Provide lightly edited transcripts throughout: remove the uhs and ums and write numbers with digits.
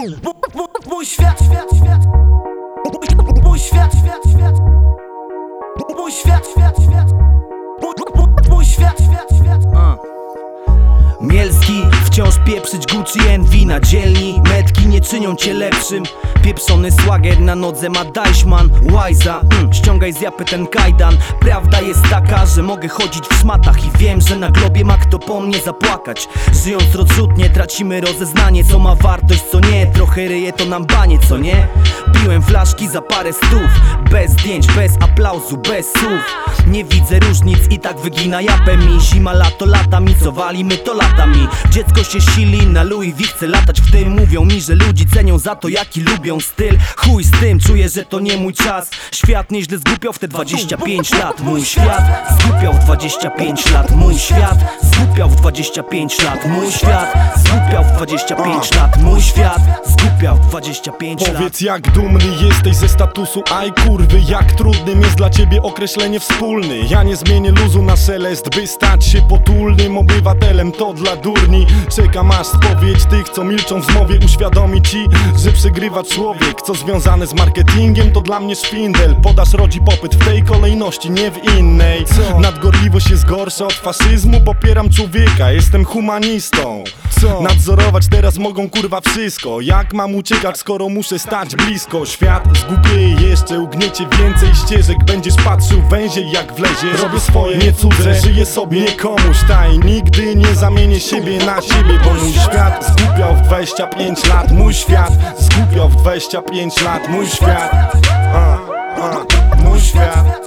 Mój świat, świat, świat. Mój świat, świat, świat. Mój świat, świat, świat. Mój świat, świat, świat. Mielski, wciąż pieprzyć Gucci Envy na dzielni. Metki nie czynią cię lepszym. Pieprzony swagger na nodze ma Deichmann. Wajza, ściągaj z japy ten kajdan. Prawda jest taka, że mogę chodzić w szmatach i wiem, że na globie ma kto po mnie zapłakać. Żyjąc rozrzutnie tracimy rozeznanie, co ma wartość, co nie. Trochę ryje to nam banie, co nie? Piłem flaszki za parę stów. Bez zdjęć, bez aplauzu, bez słów. Nie widzę różnic i tak wygina japę mi. Zima, lato, lata mi, co walimy to latami. Dziecko się sili, na Louis V chce latać w tym. Mówią mi, że ludzi cenią za to, jaki lubią styl. Chuj z tym, czuję, że to nie mój czas. Świat nieźle zgłupiał w te 25 lat. Mój świat zgłupiał w 25 lat. Mój świat zgłupiał w 25 lat. Mój świat zgłupiał w 25 lat. Mój świat zgłupiał w 25 lat. Powiedz, jak dumny jesteś ze statusu aj kurwy. Jak trudnym jest dla ciebie określenie wspólny. Ja nie zmienię luzu na szelest, by stać się potulnym obywatelem, to dla durni. Czekam aż spowiedź tych, co milczą w zmowie uświadomi ci, że przegrywa człowiek. Co związane z marketingiem, to dla mnie szwindel. Podaż rodzi popyt w tej kolejności, nie w innej. Nadgorliwość jest gorsza od faszyzmu. Popieram człowieka, jestem humanistą. Nadzorować teraz mogą kurwa wszystko. Jak mam uciekać, skoro muszę stać blisko? Świat zgłupieje jeszcze, ugniecie więcej ścieżek. Będziesz patrzył węziej jak wleziesz. Robię swoje, nie cudze, żyję sobie, nie komuś. Taj, nigdy nie zamienię siebie na siebie. Bo mój świat zgłupiał w 25 lat. Mój świat zgłupiał w 25 lat. Mój świat, mój świat.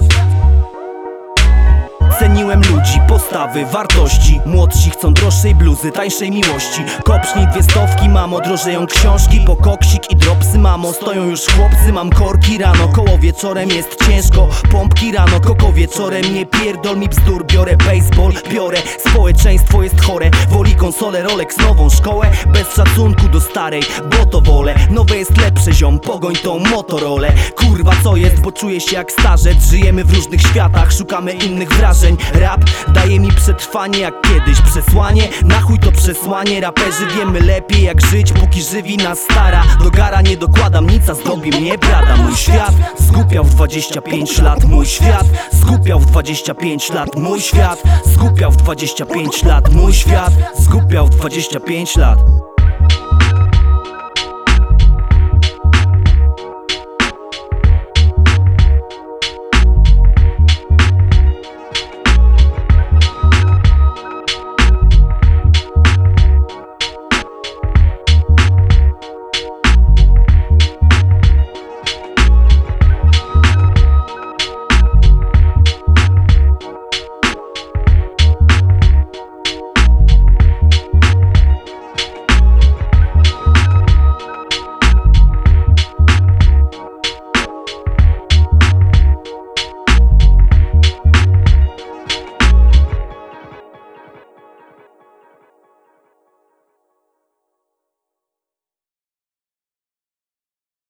Ceniłem ludzi, postawy, wartości. Młodsi chcą droższej bluzy, tańszej miłości. Kopsznij 2 stówki, mamo, drożeją książki. Po koksik i dropsy, mamo, stoją już chłopcy. Mam korki rano, koło wieczorem jest ciężko. Pompki rano, koko wieczorem. Nie pierdol mi bzdur, biorę baseball, biorę. Społeczeństwo jest chore, woli konsolę, Rolex, nową szkołę. Bez szacunku do starej, bo to wolę. Nowe jest lepsze, ziom, pogoń tą Motorolę. Kurwa co jest, bo czuję się jak starzec. Żyjemy w różnych światach, szukamy innych wrażeń. Rap daje mi przetrwanie jak kiedyś przesłanie. Na chuj to przesłanie, raperzy wiemy lepiej jak żyć, póki żywi nas stara. Do gara nie dokładam nic, a zdobi mnie brada. Mój świat zgłupiał w 25 lat. Mój świat zgłupiał w 25 lat. Mój świat zgłupiał w 25 lat. Mój świat zgłupiał w 25 lat.